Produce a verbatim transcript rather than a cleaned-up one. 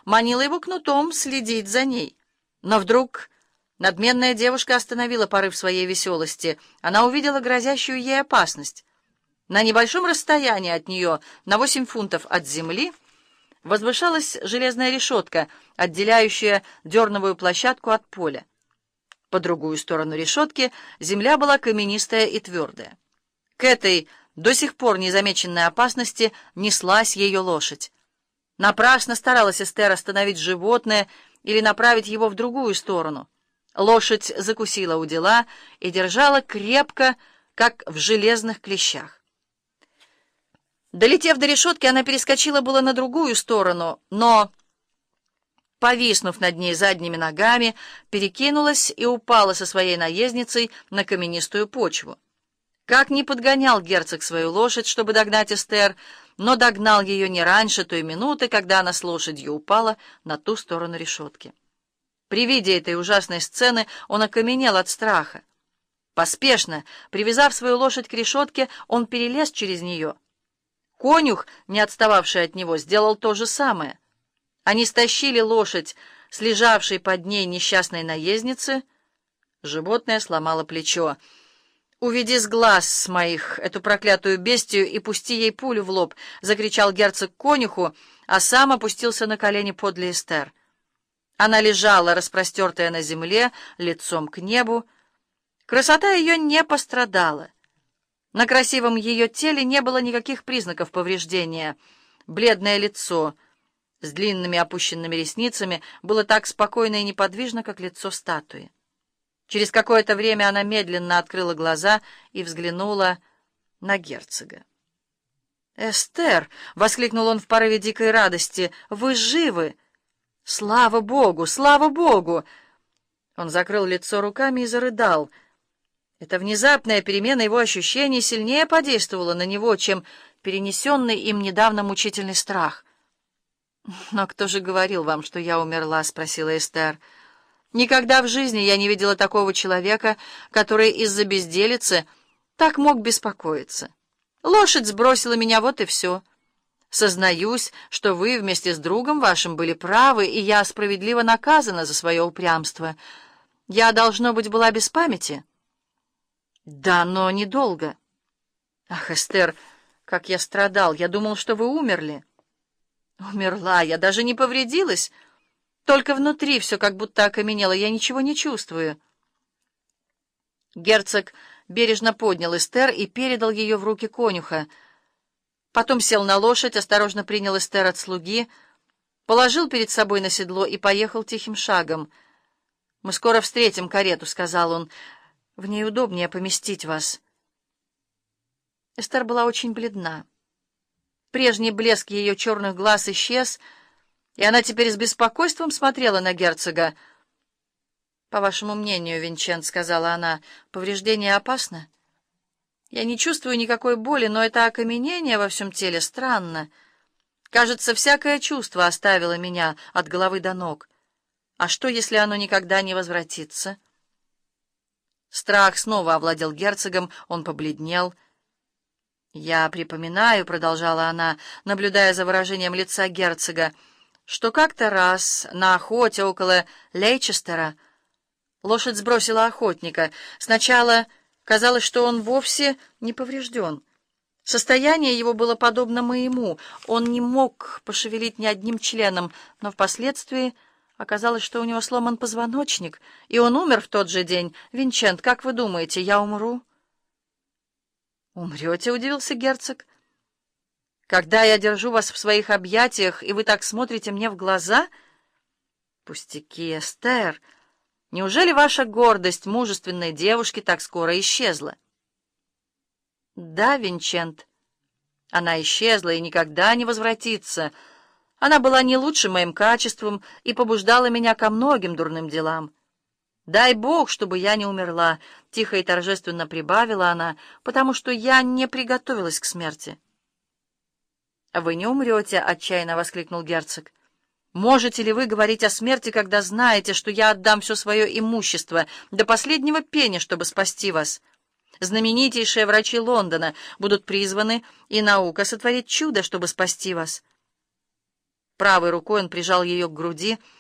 манила его кнутом следить за ней. Но вдруг надменная девушка остановила порыв своей веселости. Она увидела грозящую ей опасность. На небольшом расстоянии от нее, на восемь фунтов от земли, возвышалась железная решетка, отделяющая дерновую площадку от поля. По другую сторону решетки земля была каменистая и твердая. К этой до сих пор незамеченной опасности неслась ее лошадь. Напрасно старалась Эстер остановить животное или направить его в другую сторону. Лошадь закусила удила и держала крепко, как в железных клещах. Долетев до решетки, она перескочила было на другую сторону, но, повиснув над ней задними ногами, перекинулась и упала со своей наездницей на каменистую почву. Как ни подгонял герцог свою лошадь, чтобы догнать Эстер, но догнал ее не раньше той минуты, когда она с лошадью упала на ту сторону решетки. При виде этой ужасной сцены он окаменел от страха. Поспешно, привязав свою лошадь к решетке, он перелез через нее. Конюх, не отстававший от него, сделал то же самое. Они стащили лошадь с лежавшей под ней несчастной наездницы. Животное сломало плечо. «Уведи с глаз моих эту проклятую бестию и пусти ей пулю в лоб!» — закричал герцог конюху, а сам опустился на колени подле Эстер. Она лежала, распростертая на земле, лицом к небу. Красота ее не пострадала. На красивом ее теле не было никаких признаков повреждения. Бледное лицо с длинными опущенными ресницами было так спокойно и неподвижно, как лицо статуи. Через какое-то время она медленно открыла глаза и взглянула на герцога. «Эстер!» — воскликнул он в порыве дикой радости. «Вы живы! Слава Богу! Слава Богу!» Он закрыл лицо руками и зарыдал. Эта внезапная перемена его ощущений сильнее подействовала на него, чем перенесенный им недавно мучительный страх. «Но кто же говорил вам, что я умерла?» — спросила Эстер. «Никогда в жизни я не видела такого человека, который из-за безделицы так мог беспокоиться. Лошадь сбросила меня, вот и все. Сознаюсь, что вы вместе с другом вашим были правы, и я справедливо наказана за свое упрямство. Я, должно быть, была без памяти». «Да, но недолго». «Ах, Эстер, как я страдал! Я думал, что вы умерли». «Умерла, я даже не повредилась. Только внутри все как будто окаменело, я ничего не чувствую». Герцог бережно поднял Эстер и передал ее в руки конюха. Потом сел на лошадь, осторожно принял Эстер от слуги, положил перед собой на седло и поехал тихим шагом. «Мы скоро встретим карету», — сказал он. «В ней удобнее поместить вас». Эстер была очень бледна. Прежний блеск ее черных глаз исчез, и она теперь с беспокойством смотрела на герцога. «По вашему мнению, Винчент, — сказала она, — повреждение опасно? Я не чувствую никакой боли, но это окаменение во всем теле странно. Кажется, всякое чувство оставило меня от головы до ног. А что, если оно никогда не возвратится?» Страх снова овладел герцогом, он побледнел. «Я припоминаю, — продолжала она, наблюдая за выражением лица герцога, — что как-то раз на охоте около Лейчестера лошадь сбросила охотника. Сначала казалось, что он вовсе не поврежден. Состояние его было подобно моему, он не мог пошевелить ни одним членом, но впоследствии оказалось, что у него сломан позвоночник, и он умер в тот же день. Винчент, как вы думаете, я умру?» «Умрете?» — удивился герцог. «Когда я держу вас в своих объятиях, и вы так смотрите мне в глаза?» «Пустяки, Эстер! Неужели ваша гордость мужественной девушки так скоро исчезла?» «Да, Винчент, она исчезла и никогда не возвратится. Она была не лучшим моим качеством и побуждала меня ко многим дурным делам. Дай Бог, чтобы я не умерла», — тихо и торжественно прибавила она, «потому что я не приготовилась к смерти». «Вы не умрете», — отчаянно воскликнул герцог. «Можете ли вы говорить о смерти, когда знаете, что я отдам все свое имущество до последнего пени, чтобы спасти вас? Знаменитейшие врачи Лондона будут призваны, и наука сотворит чудо, чтобы спасти вас». Правой рукой он прижал ее к груди,